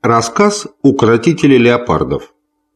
Рассказ «Укротители леопардов».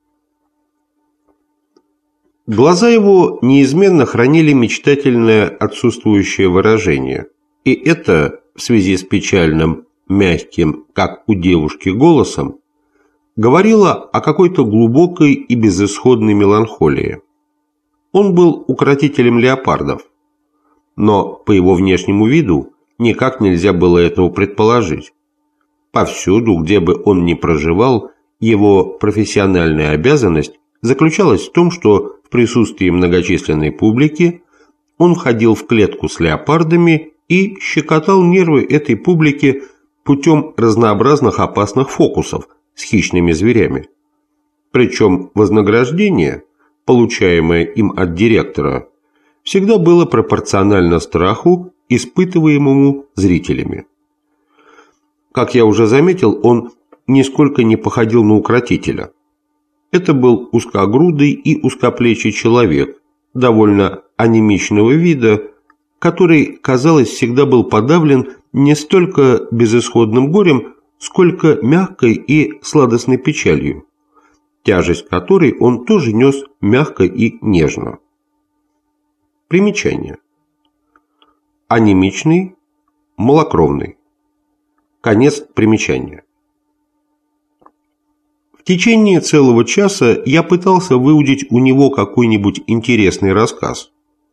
Глаза его неизменно хранили мечтательное отсутствующее выражение, и это, в связи с печальным, мягким, как у девушки, голосом, говорило о какой-то глубокой и безысходной меланхолии. Он был укротителем леопардов, но по его внешнему виду никак нельзя было этого предположить. Повсюду, где бы он ни проживал, его профессиональная обязанность заключалась в том, что в присутствии многочисленной публики он входил в клетку с леопардами и щекотал нервы этой публики путем разнообразных опасных фокусов с хищными зверями. Причем вознаграждение, получаемое им от директора, всегда было пропорционально страху, испытываемому зрителями. Как я уже заметил, он нисколько не походил на укротителя. Это был узкогрудый и узкоплечий человек, довольно анемичного вида, который, казалось, всегда был подавлен не столько безысходным горем, сколько мягкой и сладостной печалью, тяжесть которой он тоже нес мягко и нежно. Примечание. Анемичный, малокровный. Конец примечания. В течение целого часа я пытался выудить у него какой-нибудь интересный рассказ,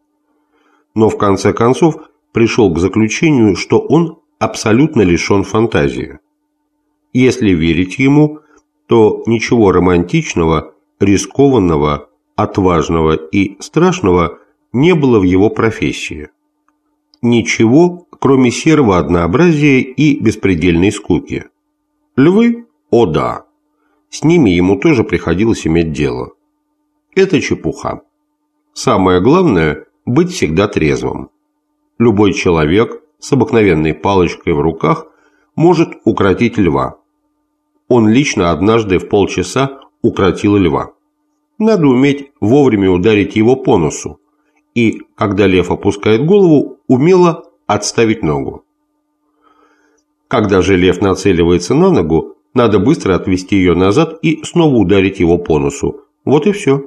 но в конце концов пришел к заключению, что он абсолютно лишен фантазии. Если верить ему, то ничего романтичного, рискованного, отважного и страшного не было в его профессии. Ничего, кроме серого однообразия и беспредельной скуки. Львы? О да! С ними ему тоже приходилось иметь дело. Это чепуха. Самое главное – быть всегда трезвым. Любой человек с обыкновенной палочкой в руках может укротить льва. Он лично однажды в полчаса укротил льва. Надо уметь вовремя ударить его по носу и, когда лев опускает голову, умело отставить ногу. Когда же лев нацеливается на ногу, надо быстро отвести ее назад и снова ударить его по носу. Вот и все.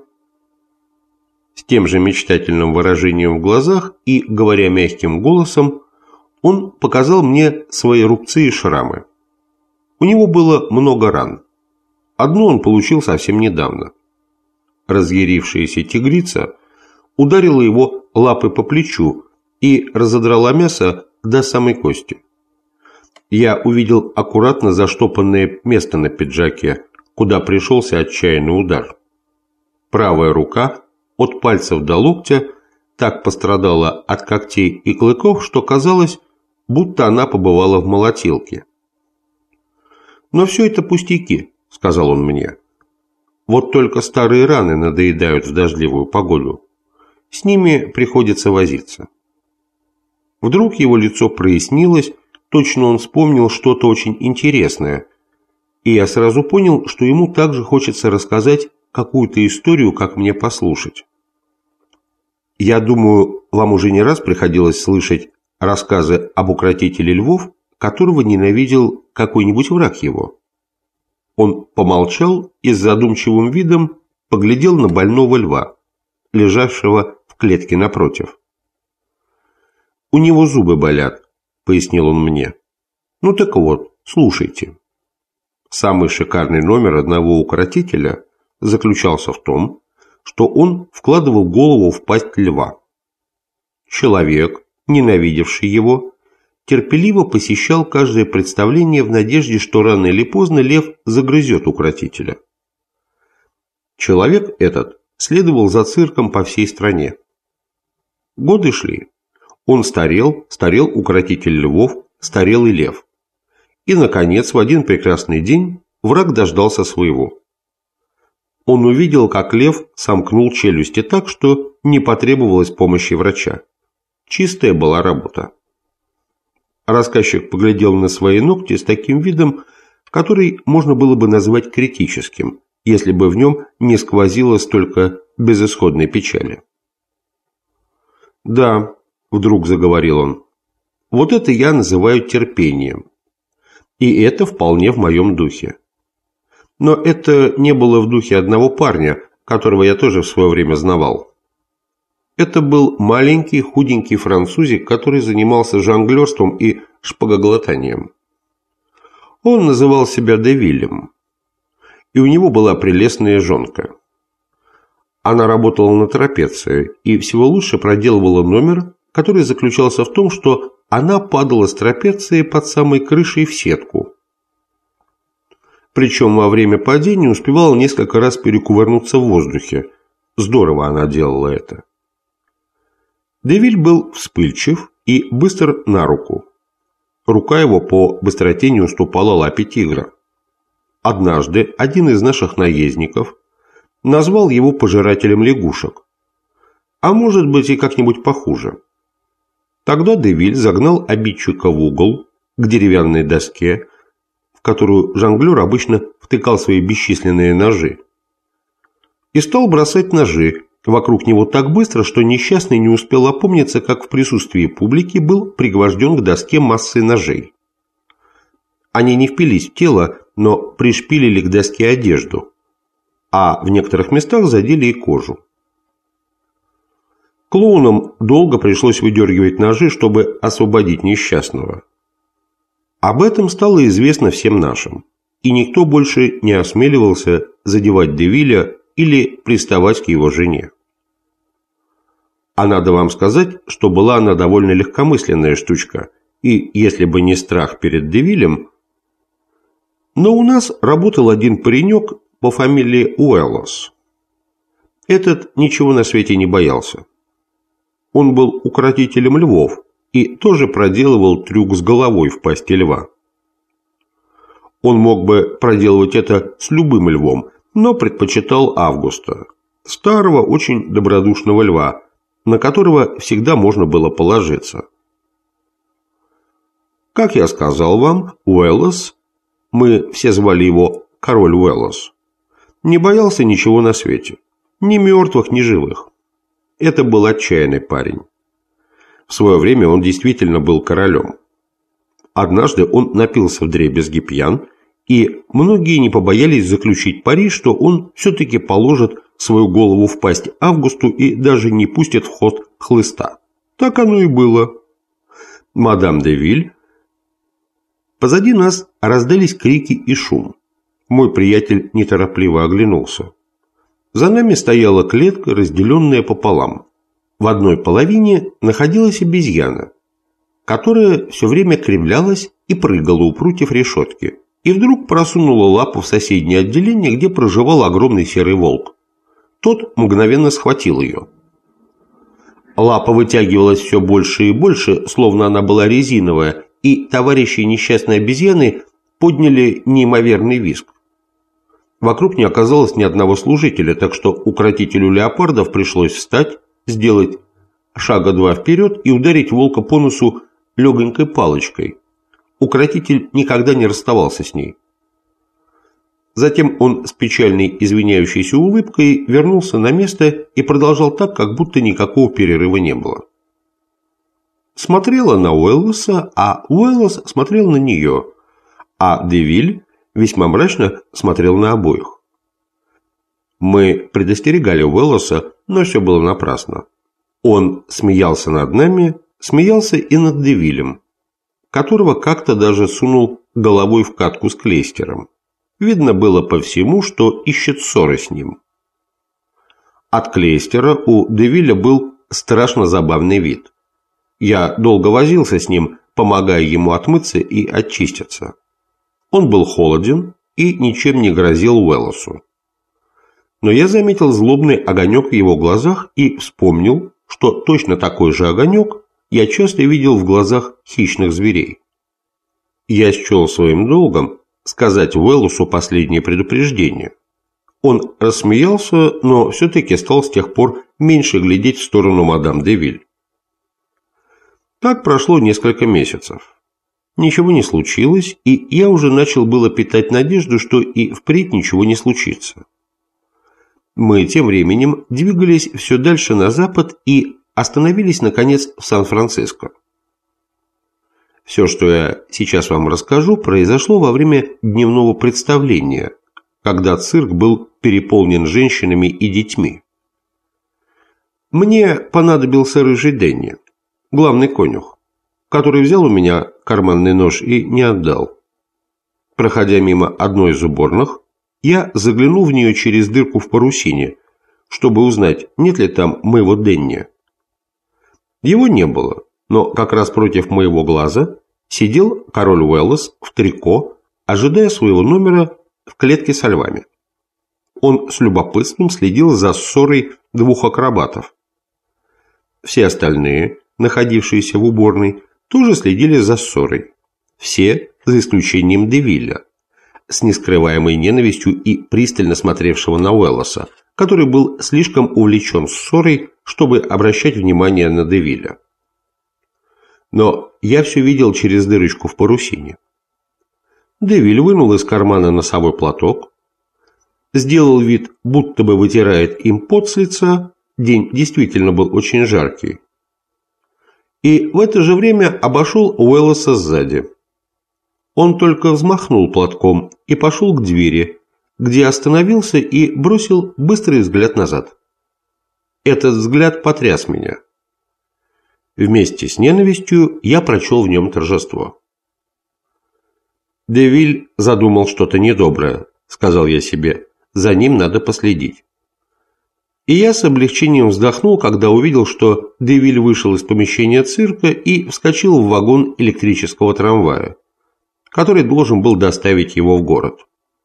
С тем же мечтательным выражением в глазах и, говоря мягким голосом, он показал мне свои рубцы и шрамы. У него было много ран. Одну он получил совсем недавно. Разъярившаяся тигрица ударила его лапой по плечу и разодрала мясо до самой кости. Я увидел аккуратно заштопанное место на пиджаке, куда пришелся отчаянный удар. Правая рука от пальцев до локтя так пострадала от когтей и клыков, что казалось, будто она побывала в молотилке. «Но все это пустяки», — сказал он мне. «Вот только старые раны надоедают в дождливую погоду. С ними приходится возиться». Вдруг его лицо прояснилось, точно он вспомнил что-то очень интересное, и я сразу понял, что ему также хочется рассказать какую-то историю, как мне послушать. Я думаю, вам уже не раз приходилось слышать рассказы об укротителе львов, которого ненавидел какой-нибудь враг его. Он помолчал и с задумчивым видом поглядел на больного льва, лежавшего в клетке напротив. «У него зубы болят», — пояснил он мне. «Ну так вот, слушайте». Самый шикарный номер одного укротителя заключался в том, что он вкладывал голову в пасть льва. Человек, ненавидевший его, терпеливо посещал каждое представление в надежде, что рано или поздно лев загрызет укротителя. Человек этот следовал за цирком по всей стране. Годы шли. Он старел укротитель львов, старел и лев. И, наконец, в один прекрасный день враг дождался своего. Он увидел, как лев сомкнул челюсти так, что не потребовалось помощи врача. Чистая была работа. Рассказчик поглядел на свои ногти с таким видом, который можно было бы назвать критическим, если бы в нем не сквозило столько безысходной печали. «Да», – вдруг заговорил он, – «вот это я называю терпением. И это вполне в моем духе. Но это не было в духе одного парня, которого я тоже в свое время знавал. Это был маленький худенький французик, который занимался жонглерством и шпагоглотанием. Он называл себя де Виллем, и у него была прелестная жонка. Она работала на трапеции и всего лучше проделывала номер, который заключался в том, что она падала с трапеции под самой крышей в сетку. Причем во время падения успевала несколько раз перекувырнуться в воздухе. Здорово она делала это. де Виль был вспыльчив и быстр на руку. Рука его по быстроте не уступала лапе тигра. Однажды один из наших наездников назвал его пожирателем лягушек, а может быть и как-нибудь похуже. Тогда де Виль загнал обидчика в угол к деревянной доске, в которую жонглер обычно втыкал свои бесчисленные ножи, и стал бросать ножи вокруг него так быстро, что несчастный не успел опомниться, как в присутствии публики был пригвожден к доске массой ножей. Они не впились в тело, но пришпилили к доске одежду, а в некоторых местах задели и кожу. Клоунам долго пришлось выдергивать ножи, чтобы освободить несчастного. Об этом стало известно всем нашим, и никто больше не осмеливался задевать де Виля или приставать к его жене. А надо вам сказать, что была она довольно легкомысленная штучка, и если бы не страх перед де Вилем. Но у нас работал один паренек по фамилии Уэллос. Этот ничего на свете не боялся. Он был укротителем львов и тоже проделывал трюк с головой в пасти льва. Он мог бы проделывать это с любым львом, но предпочитал Августа, старого, очень добродушного льва, на которого всегда можно было положиться. Как я сказал вам, Уэллос, мы все звали его Король Уэллос, не боялся ничего на свете, ни мертвых, ни живых. Это был отчаянный парень. В свое время он действительно был королем. Однажды он напился вдребезги пьян, и многие не побоялись заключить пари, что он все-таки положит свою голову в пасть Августу и даже не пустит в ход хлыста. Так оно и было. Мадам де Виль. Позади нас раздались крики и шум. Мой приятель неторопливо оглянулся. За нами стояла клетка, разделенная пополам. В одной половине находилась обезьяна, которая все время кривлялась и прыгала у прутьев решетки, и вдруг просунула лапу в соседнее отделение, где проживал огромный серый волк. Тот мгновенно схватил ее. Лапа вытягивалась все больше и больше, словно она была резиновая, и товарищи несчастной обезьяны подняли неимоверный визг. Вокруг не оказалось ни одного служителя, так что укротителю леопардов пришлось встать, сделать шага два вперед и ударить волка по носу легонькой палочкой. Укротитель никогда не расставался с ней. Затем он с печальной извиняющейся улыбкой вернулся на место и продолжал так, как будто никакого перерыва не было. Смотрела на Уэллоса, а Уэллос смотрел на нее, а де Виль весьма мрачно смотрел на обоих. Мы предостерегали Уэллоса, но все было напрасно. Он смеялся над нами, смеялся и над де Вилем, которого как-то даже сунул головой в катку с Клейстером. Видно было по всему, что ищет ссоры с ним. От Клейстера у де Виля был страшно забавный вид. Я долго возился с ним, помогая ему отмыться и очиститься. Он был холоден и ничем не грозил Уэллосу. Но я заметил злобный огонек в его глазах и вспомнил, что точно такой же огонек я часто видел в глазах хищных зверей. Я счел своим долгом сказать Уэллосу последнее предупреждение. Он рассмеялся, но все-таки стал с тех пор меньше глядеть в сторону мадам де Виль. Так прошло несколько месяцев. Ничего не случилось, и я уже начал было питать надежду, что и впредь ничего не случится. Мы тем временем двигались все дальше на запад и остановились, наконец, в Сан-Франциско. Все, что я сейчас вам расскажу, произошло во время дневного представления, когда цирк был переполнен женщинами и детьми. Мне понадобился рыжий Денни, главный конюх, который взял у меня карманный нож и не отдал. Проходя мимо одной из уборных, я заглянул в нее через дырку в парусине, чтобы узнать, нет ли там моего Денни. Его не было, но как раз против моего глаза сидел король Уэллс в трико, ожидая своего номера в клетке со львами. Он с любопытством следил за ссорой двух акробатов. Все остальные, находившиеся в уборной, тоже следили за ссорой. Все, за исключением Девилля, с нескрываемой ненавистью и пристально смотревшего на Уэллса, который был слишком увлечен ссорой, чтобы обращать внимание на Девилля. Но я все видел через дырочку в парусине. Девиль вынул из кармана носовой платок, сделал вид, будто бы вытирает им пот с лица, день действительно был очень жаркий, и в это же время обошел Уэллса сзади. Он только взмахнул платком и пошел к двери, где остановился и бросил быстрый взгляд назад. Этот взгляд потряс меня. Вместе с ненавистью я прочел в нем торжество. «Девиль задумал что-то недоброе», — сказал я себе, — «за ним надо последить». И я с облегчением вздохнул, когда увидел, что Девиль вышел из помещения цирка и вскочил в вагон электрического трамвая, который должен был доставить его в город.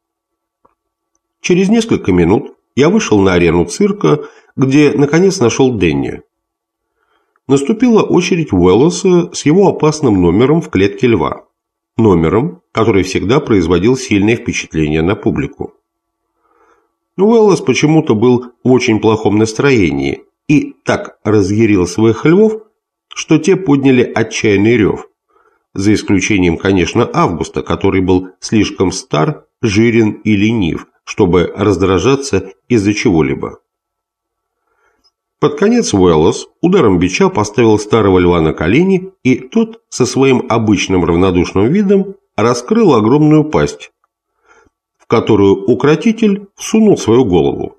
Через несколько минут я вышел на арену цирка, где наконец нашел Денни. Наступила очередь Уэллса с его опасным номером в клетке льва. Номером, который всегда производил сильное впечатление на публику. Уэллс почему-то был в очень плохом настроении и так разъярил своих львов, что те подняли отчаянный рев, за исключением, конечно, Августа, который был слишком стар, жирен и ленив, чтобы раздражаться из-за чего-либо. Под конец Уэллс ударом бича поставил старого льва на колени, и тот со своим обычным равнодушным видом раскрыл огромную пасть, в которую укротитель всунул свою голову.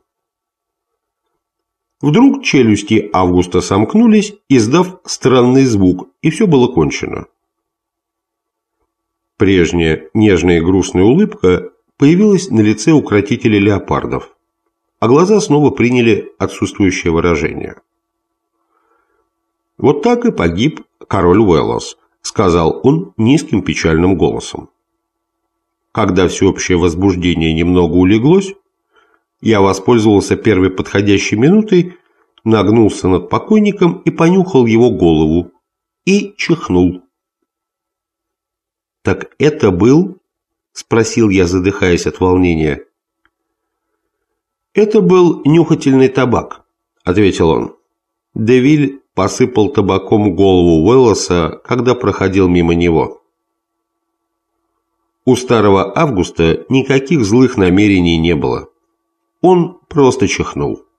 Вдруг челюсти Августа сомкнулись, издав странный звук, и все было кончено. Прежняя нежная и грустная улыбка появилась на лице укротителя леопардов, а глаза снова приняли отсутствующее выражение. «Вот так и погиб король Уэллс», — сказал он низким печальным голосом. Когда всеобщее возбуждение немного улеглось, я воспользовался первой подходящей минутой, нагнулся над покойником и понюхал его голову, и чихнул. «Так это был?» – спросил я, задыхаясь от волнения. «Это был нюхательный табак», – ответил он. Девиль посыпал табаком голову Уэллса, когда проходил мимо него. У старого Августа никаких злых намерений не было. Он просто чихнул.